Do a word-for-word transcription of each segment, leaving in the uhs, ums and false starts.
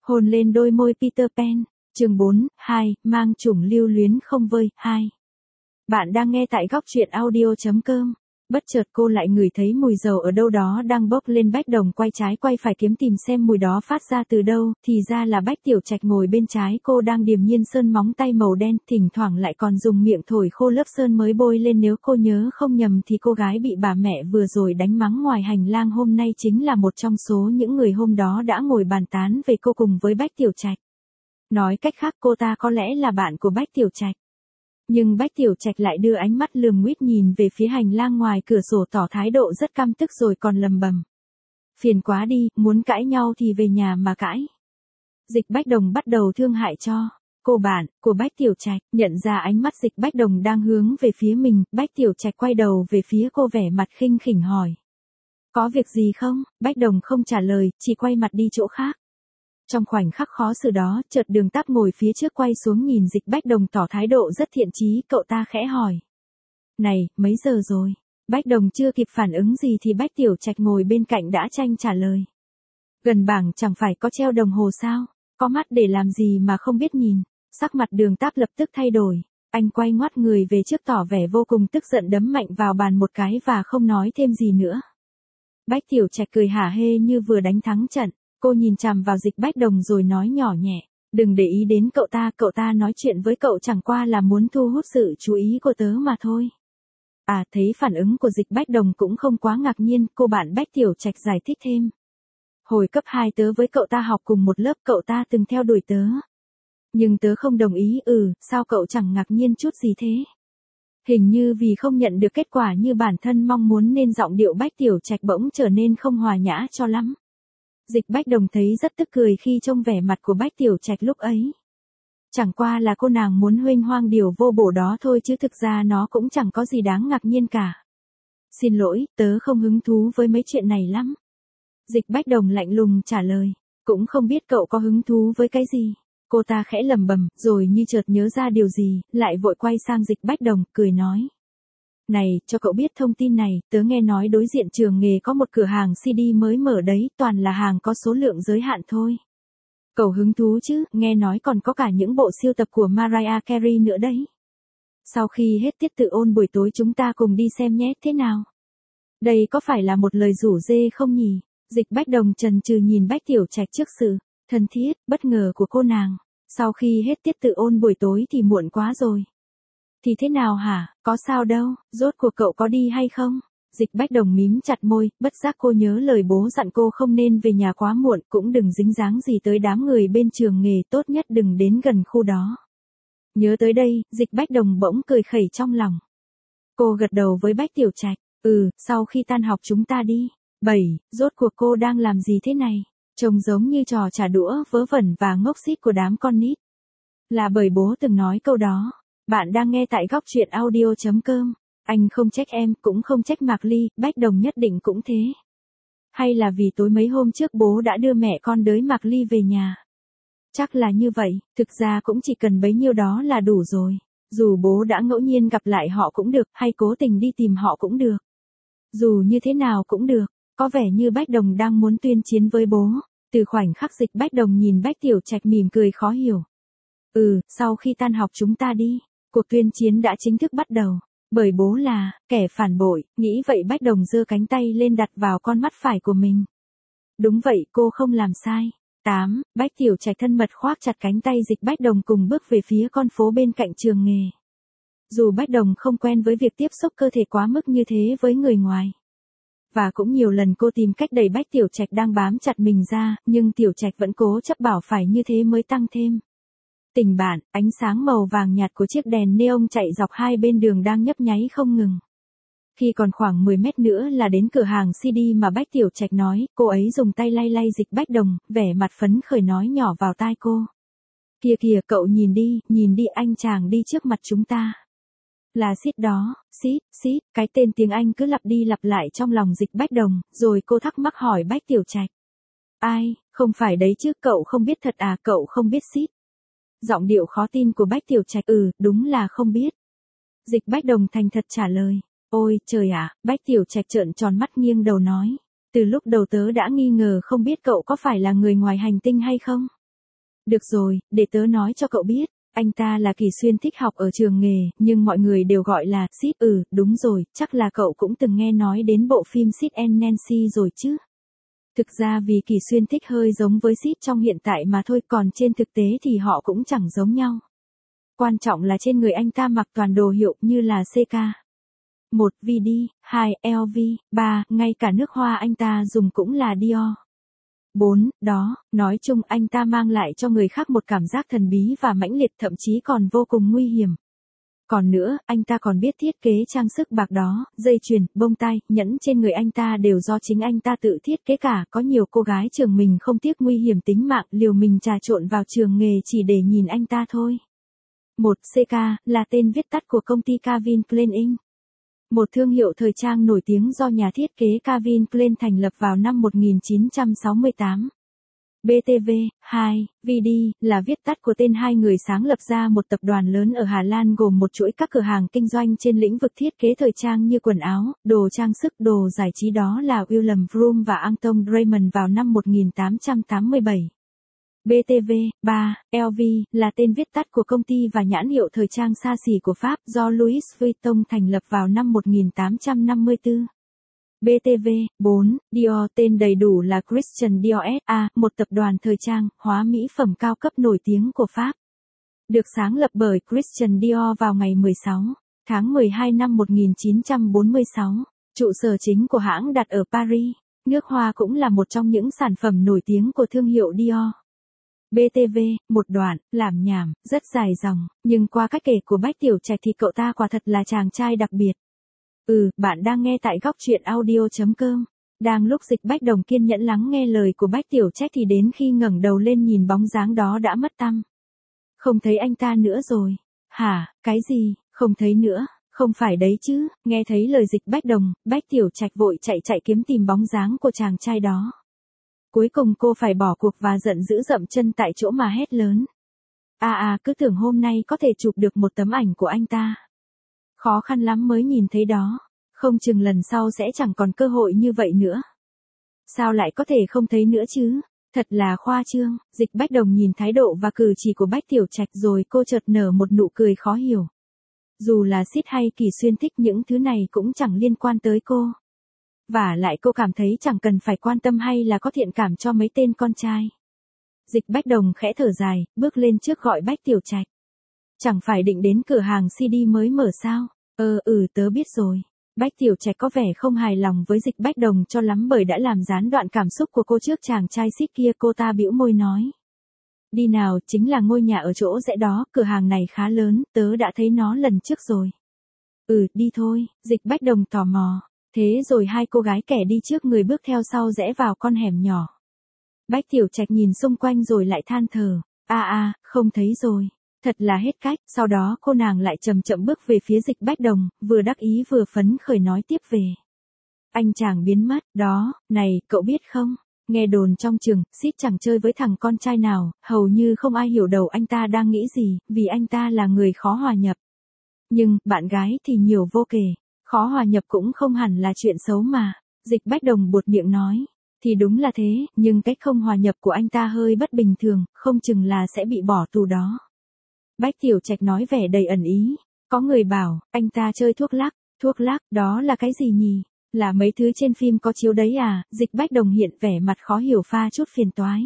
Hôn lên đôi môi Peter Pan, chương bốn, hai, mang chủng lưu luyến không vơi, hai. Bạn đang nghe tại góc truyện audio chấm com. Bất chợt cô lại ngửi thấy mùi dầu ở đâu đó đang bốc lên. Bách Đồng quay trái quay phải kiếm tìm xem mùi đó phát ra từ đâu, thì ra là Bách Tiểu Trạch ngồi bên trái cô đang điềm nhiên sơn móng tay màu đen, thỉnh thoảng lại còn dùng miệng thổi khô lớp sơn mới bôi lên. Nếu cô nhớ không nhầm thì cô gái bị bà mẹ vừa rồi đánh mắng ngoài hành lang hôm nay chính là một trong số những người hôm đó đã ngồi bàn tán về cô cùng với Bách Tiểu Trạch. Nói cách khác cô ta có lẽ là bạn của Bách Tiểu Trạch. Nhưng Bách Tiểu Trạch lại đưa ánh mắt lườm nguýt nhìn về phía hành lang ngoài cửa sổ tỏ thái độ rất căm tức rồi còn lầm bầm. Phiền quá đi, muốn cãi nhau thì về nhà mà cãi. Dịch Bách Đồng bắt đầu thương hại cho cô bạn của Bách Tiểu Trạch, nhận ra ánh mắt Dịch Bách Đồng đang hướng về phía mình, Bách Tiểu Trạch quay đầu về phía cô vẻ mặt khinh khỉnh hỏi. Có việc gì không? Bách Đồng không trả lời, chỉ quay mặt đi chỗ khác. Trong khoảnh khắc khó xử đó, chợt Đường Táp ngồi phía trước quay xuống nhìn Dịch Bách Đồng tỏ thái độ rất thiện chí, cậu ta khẽ hỏi. Này, mấy giờ rồi? Bách Đồng chưa kịp phản ứng gì thì Bách Tiểu Trạch ngồi bên cạnh đã tranh trả lời. Gần bảng chẳng phải có treo đồng hồ sao? Có mắt để làm gì mà không biết nhìn? Sắc mặt Đường Táp lập tức thay đổi. Anh quay ngoắt người về trước tỏ vẻ vô cùng tức giận đấm mạnh vào bàn một cái và không nói thêm gì nữa. Bách Tiểu Trạch cười hả hê như vừa đánh thắng trận. Cô nhìn chằm vào Dịch Bách Đồng rồi nói nhỏ nhẹ, đừng để ý đến cậu ta, cậu ta nói chuyện với cậu chẳng qua là muốn thu hút sự chú ý của tớ mà thôi. À, thấy phản ứng của Dịch Bách Đồng cũng không quá ngạc nhiên, cô bạn Bách Tiểu Trạch giải thích thêm. Hồi cấp hai tớ với cậu ta học cùng một lớp, cậu ta từng theo đuổi tớ. Nhưng tớ không đồng ý, ừ, sao cậu chẳng ngạc nhiên chút gì thế? Hình như vì không nhận được kết quả như bản thân mong muốn nên giọng điệu Bách Tiểu Trạch bỗng trở nên không hòa nhã cho lắm. Dịch Bách Đồng thấy rất tức cười khi trông vẻ mặt của Bách Tiểu Trạch lúc ấy. Chẳng qua là cô nàng muốn huênh hoang điều vô bổ đó thôi chứ thực ra nó cũng chẳng có gì đáng ngạc nhiên cả. Xin lỗi, tớ không hứng thú với mấy chuyện này lắm. Dịch Bách Đồng lạnh lùng trả lời, cũng không biết cậu có hứng thú với cái gì. Cô ta khẽ lẩm bẩm, rồi như chợt nhớ ra điều gì, lại vội quay sang Dịch Bách Đồng, cười nói. Này, cho cậu biết thông tin này, tớ nghe nói đối diện trường nghề có một cửa hàng xê đê mới mở đấy, toàn là hàng có số lượng giới hạn thôi. Cậu hứng thú chứ, nghe nói còn có cả những bộ sưu tập của Mariah Carey nữa đấy. Sau khi hết tiết tự ôn buổi tối chúng ta cùng đi xem nhé, thế nào? Đây có phải là một lời rủ rê không nhỉ? Dịch Bách Đồng chần chừ nhìn Bách Tiểu Trạch trước sự thân thiết, bất ngờ của cô nàng. Sau khi hết tiết tự ôn buổi tối thì muộn quá rồi. Thì thế nào hả, có sao đâu, rốt cuộc cậu có đi hay không? Dịch Bách Đồng mím chặt môi, bất giác cô nhớ lời bố dặn cô không nên về nhà quá muộn, cũng đừng dính dáng gì tới đám người bên trường nghề, tốt nhất đừng đến gần khu đó. Nhớ tới đây, Dịch Bách Đồng bỗng cười khẩy trong lòng. Cô gật đầu với Bách Tiểu Trạch, ừ, sau khi tan học chúng ta đi. Bảy, rốt cuộc cô đang làm gì thế này? Trông giống như trò trả đũa vớ vẩn và ngốc xít của đám con nít. Là bởi bố từng nói câu đó. Bạn đang nghe tại góc truyện audio chấm com. Anh không trách em, cũng không trách Mạc Ly, Bách Đồng nhất định cũng thế. Hay là vì tối mấy hôm trước bố đã đưa mẹ con đới Mạc Ly về nhà? Chắc là như vậy, thực ra cũng chỉ cần bấy nhiêu đó là đủ rồi. Dù bố đã ngẫu nhiên gặp lại họ cũng được, hay cố tình đi tìm họ cũng được. Dù như thế nào cũng được, có vẻ như Bách Đồng đang muốn tuyên chiến với bố. Từ khoảnh khắc Dịch Bách Đồng nhìn Bách Tiểu Trạch mỉm cười khó hiểu. Ừ, sau khi tan học chúng ta đi. Cuộc tuyên chiến đã chính thức bắt đầu, bởi bố là kẻ phản bội, nghĩ vậy Bách Đồng giơ cánh tay lên đặt vào con mắt phải của mình. Đúng vậy, cô không làm sai. tám. Bách Tiểu Trạch thân mật khoác chặt cánh tay Dịch Bách Đồng cùng bước về phía con phố bên cạnh trường nghề. Dù Bách Đồng không quen với việc tiếp xúc cơ thể quá mức như thế với người ngoài. Và cũng nhiều lần cô tìm cách đẩy Bách Tiểu Trạch đang bám chặt mình ra, nhưng Tiểu Trạch vẫn cố chấp bảo phải như thế mới tăng thêm tình bạn. Ánh sáng màu vàng nhạt của chiếc đèn neon chạy dọc hai bên đường đang nhấp nháy không ngừng. Khi còn khoảng mười mét nữa là đến cửa hàng xê đê mà Bách Tiểu Trạch nói, cô ấy dùng tay lay lay Dịch Bách Đồng, vẻ mặt phấn khởi nói nhỏ vào tai cô. Kìa kìa, cậu nhìn đi, nhìn đi, anh chàng đi trước mặt chúng ta. Là Sid đó, Sid, Sid, cái tên tiếng Anh cứ lặp đi lặp lại trong lòng Dịch Bách Đồng, rồi cô thắc mắc hỏi Bách Tiểu Trạch. Ai, không phải đấy chứ, cậu không biết thật à, cậu không biết Sid. Giọng điệu khó tin của Bách Tiểu Trạch, ừ, đúng là không biết. Dịch Bách Đồng thành thật trả lời. Ôi, trời ạ, Bách Tiểu Trạch trợn tròn mắt nghiêng đầu nói. Từ lúc đầu tớ đã nghi ngờ không biết cậu có phải là người ngoài hành tinh hay không. Được rồi, để tớ nói cho cậu biết. Anh ta là Kỳ Xuyên thích học ở trường nghề, nhưng mọi người đều gọi là Sid. Ừ, đúng rồi, chắc là cậu cũng từng nghe nói đến bộ phim Sid and Nancy rồi chứ. Thực ra vì Kỳ Xuyên thích hơi giống với Sid trong hiện tại mà thôi, còn trên thực tế thì họ cũng chẳng giống nhau. Quan trọng là trên người anh ta mặc toàn đồ hiệu như là xê ca. một. vê đê, hai. lờ vê, ba. Ngay cả nước hoa anh ta dùng cũng là Dior. bốn. Đó, nói chung anh ta mang lại cho người khác một cảm giác thần bí và mãnh liệt, thậm chí còn vô cùng nguy hiểm. Còn nữa, anh ta còn biết thiết kế trang sức bạc đó, dây chuyền, bông tai, nhẫn trên người anh ta đều do chính anh ta tự thiết kế cả. Có nhiều cô gái trường mình không tiếc nguy hiểm tính mạng liều mình trà trộn vào trường nghề chỉ để nhìn anh ta thôi. một. xê ca, là tên viết tắt của công ty Calvin Klein incorporated. Một thương hiệu thời trang nổi tiếng do nhà thiết kế Calvin Klein thành lập vào năm một nghìn chín trăm sáu mươi tám. bê tê vê, hai, vê đê, là viết tắt của tên hai người sáng lập ra một tập đoàn lớn ở Hà Lan gồm một chuỗi các cửa hàng kinh doanh trên lĩnh vực thiết kế thời trang như quần áo, đồ trang sức, đồ giải trí, đó là William Vroom và Anton Draymond vào năm một nghìn tám trăm tám mươi bảy. bê tê vê, ba, lờ vê, là tên viết tắt của công ty và nhãn hiệu thời trang xa xỉ của Pháp do Louis Vuitton thành lập vào năm một nghìn tám trăm năm mươi tư. bê tê vê, bốn, Dior, tên đầy đủ là Christian Dior ét a, một tập đoàn thời trang, hóa mỹ phẩm cao cấp nổi tiếng của Pháp. Được sáng lập bởi Christian Dior vào ngày mười sáu tháng mười hai năm một nghìn chín trăm bốn mươi sáu. Trụ sở chính của hãng đặt ở Paris. Nước hoa cũng là một trong những sản phẩm nổi tiếng của thương hiệu Dior. bê tê vê, một đoạn, làm nhảm, rất dài dòng, nhưng qua cách kể của Bách Tiểu Trạch thì cậu ta quả thật là chàng trai đặc biệt. Ừ, bạn đang nghe tại góc truyện audio chấm com. Đang lúc Dịch Bách Đồng kiên nhẫn lắng nghe lời của Bách Tiểu Trạch thì đến khi ngẩng đầu lên nhìn bóng dáng đó đã mất tăm. Không thấy anh ta nữa rồi. Hả, cái gì, không thấy nữa, không phải đấy chứ. Nghe thấy lời Dịch Bách Đồng, Bách Tiểu Trạch vội chạy chạy kiếm tìm bóng dáng của chàng trai đó. Cuối cùng cô phải bỏ cuộc và giận dữ dậm chân tại chỗ mà hét lớn. À à, cứ tưởng hôm nay có thể chụp được một tấm ảnh của anh ta. Khó khăn lắm mới nhìn thấy đó, không chừng lần sau sẽ chẳng còn cơ hội như vậy nữa. Sao lại có thể không thấy nữa chứ? Thật là khoa trương. Dịch Bách Đồng nhìn thái độ và cử chỉ của Bách Tiểu Trạch rồi cô chợt nở một nụ cười khó hiểu. Dù là Sid hay Kỳ Xuyên thích những thứ này cũng chẳng liên quan tới cô. Vả lại cô cảm thấy chẳng cần phải quan tâm hay là có thiện cảm cho mấy tên con trai. Dịch Bách Đồng khẽ thở dài, bước lên trước gọi Bách Tiểu Trạch. Chẳng phải định đến cửa hàng xê đê mới mở sao? Ờ ừ tớ biết rồi. Bách Tiểu Trạch có vẻ không hài lòng với Dịch Bách Đồng cho lắm bởi đã làm gián đoạn cảm xúc của cô trước chàng trai Sid kia. Cô ta bĩu môi nói. Đi nào, chính là ngôi nhà ở chỗ rẽ đó, cửa hàng này khá lớn, tớ đã thấy nó lần trước rồi. Ừ, đi thôi. Dịch Bách Đồng tò mò. Thế rồi hai cô gái kẻ đi trước người bước theo sau rẽ vào con hẻm nhỏ. Bách Tiểu Trạch nhìn xung quanh rồi lại than thở. À à, không thấy rồi. Thật là hết cách. Sau đó cô nàng lại chậm chậm bước về phía Dịch Bách Đồng, vừa đắc ý vừa phấn khởi nói tiếp về. Anh chàng biến mất, đó, này, cậu biết không? Nghe đồn trong trường, Sid chẳng chơi với thằng con trai nào, hầu như không ai hiểu đầu anh ta đang nghĩ gì, vì anh ta là người khó hòa nhập. Nhưng, bạn gái thì nhiều vô kể. Khó hòa nhập cũng không hẳn là chuyện xấu mà. Dịch Bách Đồng buột miệng nói. Thì đúng là thế, nhưng cách không hòa nhập của anh ta hơi bất bình thường, không chừng là sẽ bị bỏ tù đó. Bách Tiểu Trạch nói vẻ đầy ẩn ý. Có người bảo, anh ta chơi thuốc lắc. Thuốc lắc, đó là cái gì nhỉ? Là mấy thứ trên phim có chiếu đấy à? Dịch Bách Đồng hiện vẻ mặt khó hiểu pha chút phiền toái.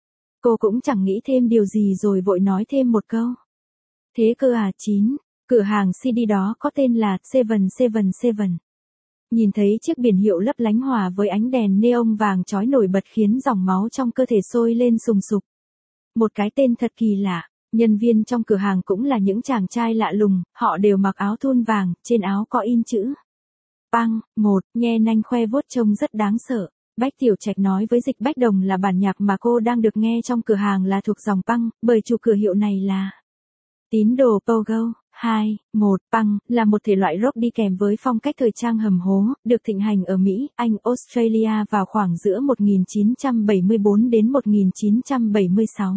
Cô cũng chẳng nghĩ thêm điều gì rồi vội nói thêm một câu. Thế cơ à? Chín. Cửa hàng xê đê đó có tên là Seven Seven Seven. Nhìn thấy chiếc biển hiệu lấp lánh hòa với ánh đèn neon vàng chói nổi bật khiến dòng máu trong cơ thể sôi lên sùng sục. Một cái tên thật kỳ lạ. Nhân viên trong cửa hàng cũng là những chàng trai lạ lùng, họ đều mặc áo thun vàng, trên áo có in chữ. Pang, một, nghe nanh khoe vuốt trông rất đáng sợ. Bách Tiểu Trạch nói với Dịch Bách Đồng là bản nhạc mà cô đang được nghe trong cửa hàng là thuộc dòng Pang, bởi chủ cửa hiệu này là tín đồ Pogo. Hai, một, Pang, là một thể loại rock đi kèm với phong cách thời trang hầm hố, được thịnh hành ở Mỹ, Anh, Australia vào khoảng giữa một nghìn chín trăm bảy mươi tư đến một nghìn chín trăm bảy mươi sáu.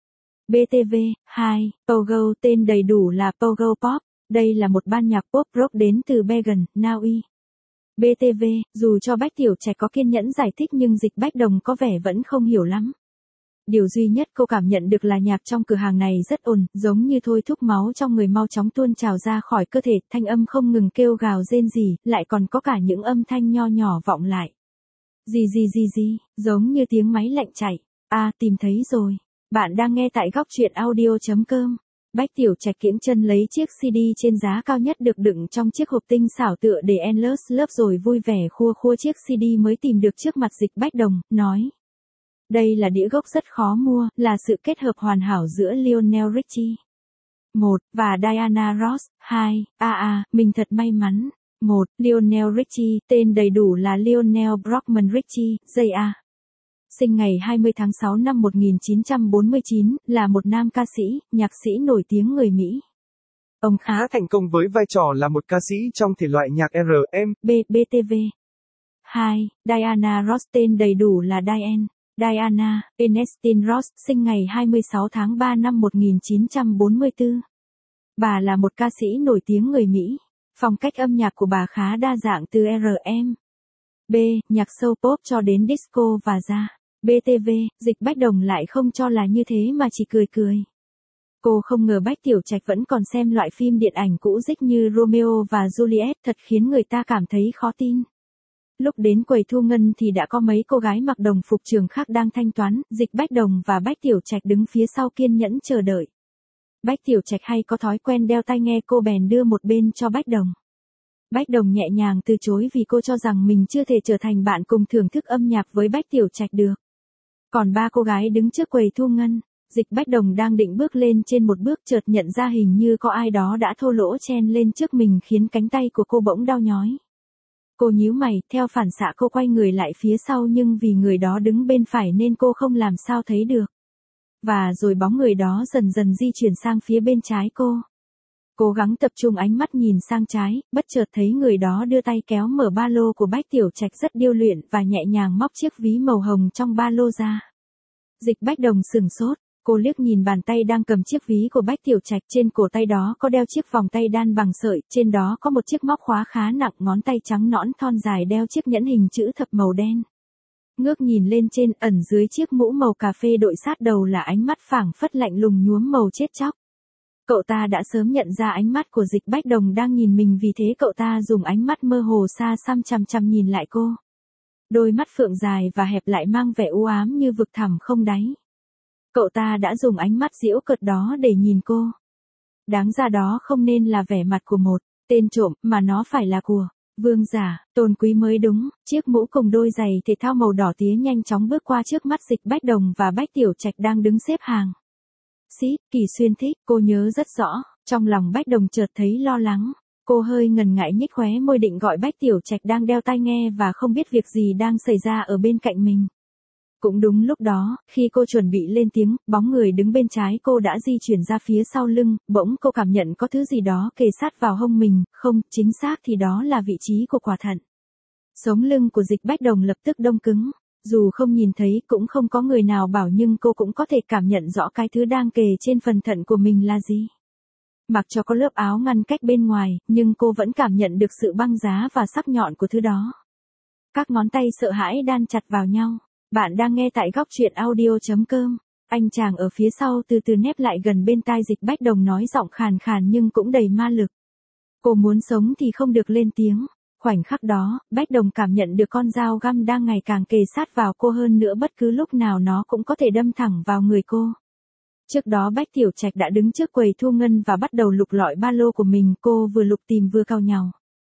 bê tê vê, hai, Pogo, tên đầy đủ là Pogo Pop, đây là một ban nhạc pop rock đến từ Bergen, Na Uy. bê tê vê, dù cho Bách Tiểu Trạch có kiên nhẫn giải thích nhưng Dịch Bách Đồng có vẻ vẫn không hiểu lắm. Điều duy nhất cô cảm nhận được là nhạc trong cửa hàng này rất ồn, giống như thôi thúc máu trong người mau chóng tuôn trào ra khỏi cơ thể, thanh âm không ngừng kêu gào rên rỉ, lại còn có cả những âm thanh nho nhỏ vọng lại. Gì gì gì gì, giống như tiếng máy lạnh chạy. À, tìm thấy rồi. Bạn đang nghe tại góc truyện audio chấm com. Bách Tiểu Trạch kiễng chân lấy chiếc xê đê trên giá cao nhất được đựng trong chiếc hộp tinh xảo tựa để Endless Love rồi vui vẻ khua khua chiếc xê đê mới tìm được trước mặt Dịch Bách Đồng, nói. Đây là đĩa gốc rất khó mua, là sự kết hợp hoàn hảo giữa Lionel Richie một và Diana Ross hai. À à, mình thật may mắn. một. Lionel Richie, tên đầy đủ là Lionel Brockman Richie, J A Sinh ngày hai mươi tháng sáu năm một nghìn chín trăm bốn mươi chín, là một nam ca sĩ, nhạc sĩ nổi tiếng người Mỹ. Ông khá thành công với vai trò là một ca sĩ trong thể loại nhạc R and B, B T V. hai. Diana Ross, tên đầy đủ là Diane. Diana Ernestine Ross, sinh ngày hai mươi sáu tháng ba năm một nghìn chín trăm bốn mươi tư. Bà là một ca sĩ nổi tiếng người Mỹ. Phong cách âm nhạc của bà khá đa dạng từ R and B, nhạc soul pop cho đến disco và jazz. B T V, Dịch Bách Đồng lại không cho là như thế mà chỉ cười cười. Cô không ngờ Bách Tiểu Trạch vẫn còn xem loại phim điện ảnh cũ dích như Romeo và Juliet, thật khiến người ta cảm thấy khó tin. Lúc đến quầy thu ngân thì đã có mấy cô gái mặc đồng phục trường khác đang thanh toán, Dịch Bách Đồng và Bách Tiểu Trạch đứng phía sau kiên nhẫn chờ đợi. Bách Tiểu Trạch hay có thói quen đeo tai nghe, cô bèn đưa một bên cho Bách Đồng. Bách Đồng nhẹ nhàng từ chối vì cô cho rằng mình chưa thể trở thành bạn cùng thưởng thức âm nhạc với Bách Tiểu Trạch được. Còn ba cô gái đứng trước quầy thu ngân, Dịch Bách Đồng đang định bước lên trên một bước chợt nhận ra hình như có ai đó đã thô lỗ chen lên trước mình khiến cánh tay của cô bỗng đau nhói. Cô nhíu mày, theo phản xạ cô quay người lại phía sau nhưng vì người đó đứng bên phải nên cô không làm sao thấy được. Và rồi bóng người đó dần dần di chuyển sang phía bên trái cô. Cố gắng tập trung ánh mắt nhìn sang trái, bất chợt thấy người đó đưa tay kéo mở ba lô của Bách Tiểu Trạch rất điêu luyện và nhẹ nhàng móc chiếc ví màu hồng trong ba lô ra. Dịch Bách Đồng sửng sốt, cô liếc nhìn bàn tay đang cầm chiếc ví của Bách Tiểu Trạch, trên cổ tay đó có đeo chiếc vòng tay đan bằng sợi, trên đó có một chiếc móc khóa khá nặng, ngón tay trắng nõn thon dài đeo chiếc nhẫn hình chữ thập màu đen. Ngước nhìn lên trên, ẩn dưới chiếc mũ màu cà phê đội sát đầu là ánh mắt phảng phất lạnh lùng nhuốm màu chết chóc. Cậu ta đã sớm nhận ra ánh mắt của Dịch Bách Đồng đang nhìn mình, vì thế cậu ta dùng ánh mắt mơ hồ xa xăm chằm chằm nhìn lại cô. Đôi mắt phượng dài và hẹp lại mang vẻ u ám như vực thẳm không đáy. Cậu ta đã dùng ánh mắt giễu cợt đó để nhìn cô. Đáng ra đó không nên là vẻ mặt của một tên trộm, mà nó phải là của vương giả, tôn quý mới đúng. Chiếc mũ cùng đôi giày thể thao màu đỏ tía nhanh chóng bước qua trước mắt Dịch Bách Đồng và Bách Tiểu Trạch đang đứng xếp hàng. Xí, Kỳ Xuyên thích, cô nhớ rất rõ, trong lòng Bách Đồng chợt thấy lo lắng. Cô hơi ngần ngại nhếch khóe môi định gọi Bách Tiểu Trạch đang đeo tai nghe và không biết việc gì đang xảy ra ở bên cạnh mình. Cũng đúng lúc đó, khi cô chuẩn bị lên tiếng, bóng người đứng bên trái cô đã di chuyển ra phía sau lưng, bỗng cô cảm nhận có thứ gì đó kề sát vào hông mình, không, chính xác thì đó là vị trí của quả thận. Sống lưng của Dịch Bách Đồng lập tức đông cứng. Dù không nhìn thấy, cũng không có người nào bảo, nhưng cô cũng có thể cảm nhận rõ cái thứ đang kề trên phần thận của mình là gì. Mặc cho có lớp áo ngăn cách bên ngoài, nhưng cô vẫn cảm nhận được sự băng giá và sắc nhọn của thứ đó. Các ngón tay sợ hãi đan chặt vào nhau. Bạn đang nghe tại góc truyện audio chấm com. Anh chàng ở phía sau từ từ nép lại gần bên tai Dịch Bách Đồng, nói giọng khàn khàn nhưng cũng đầy ma lực. Cô muốn sống thì không được lên tiếng. Khoảnh khắc đó, Bách Đồng cảm nhận được con dao găm đang ngày càng kề sát vào cô, hơn nữa bất cứ lúc nào nó cũng có thể đâm thẳng vào người cô. Trước đó Bách Tiểu Trạch đã đứng trước quầy thu ngân và bắt đầu lục lọi ba lô của mình, cô vừa lục tìm vừa cau nhàu.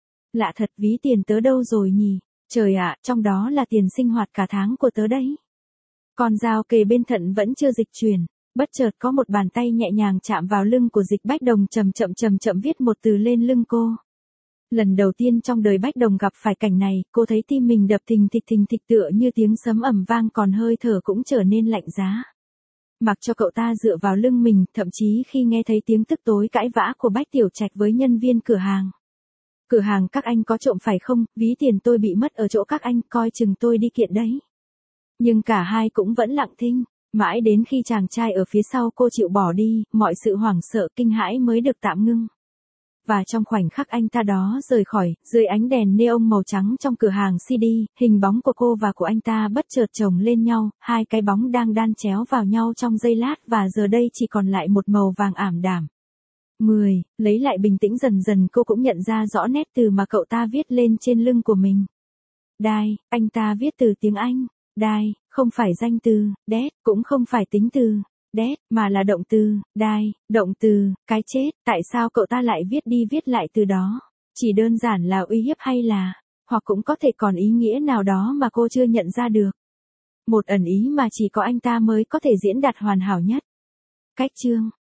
Lạ thật, ví tiền tớ đâu rồi nhỉ? Trời ạ, trong đó là tiền sinh hoạt cả tháng của tớ đấy. Con dao kề bên thận vẫn chưa dịch chuyển, bất chợt có một bàn tay nhẹ nhàng chạm vào lưng của Dịch Bách Đồng, chậm chậm chậm chậm viết một từ lên lưng cô. Lần đầu tiên trong đời Bách Đồng gặp phải cảnh này, cô thấy tim mình đập thình thịch thình thịch tựa như tiếng sấm ầm vang, còn hơi thở cũng trở nên lạnh giá. Mặc cho cậu ta dựa vào lưng mình, thậm chí khi nghe thấy tiếng tức tối cãi vã của Bách Tiểu Trạch với nhân viên cửa hàng. Cửa hàng các anh có trộm phải không, ví tiền tôi bị mất ở chỗ các anh, coi chừng tôi đi kiện đấy. Nhưng cả hai cũng vẫn lặng thinh, mãi đến khi chàng trai ở phía sau cô chịu bỏ đi, mọi sự hoảng sợ kinh hãi mới được tạm ngưng. Và trong khoảnh khắc anh ta đó rời khỏi, dưới ánh đèn neon màu trắng trong cửa hàng xê đê, hình bóng của cô và của anh ta bất chợt chồng lên nhau, hai cái bóng đang đan chéo vào nhau trong giây lát và giờ đây chỉ còn lại một màu vàng ảm đạm. mười. Lấy lại bình tĩnh dần dần cô cũng nhận ra rõ nét từ mà cậu ta viết lên trên lưng của mình. Die, anh ta viết từ tiếng Anh. Die, không phải danh từ, death, cũng không phải tính từ, death, mà là động từ, die, động từ, cái chết. Tại sao cậu ta lại viết đi viết lại từ đó? Chỉ đơn giản là uy hiếp hay là, hoặc cũng có thể còn ý nghĩa nào đó mà cô chưa nhận ra được. Một ẩn ý mà chỉ có anh ta mới có thể diễn đạt hoàn hảo nhất. Cách chương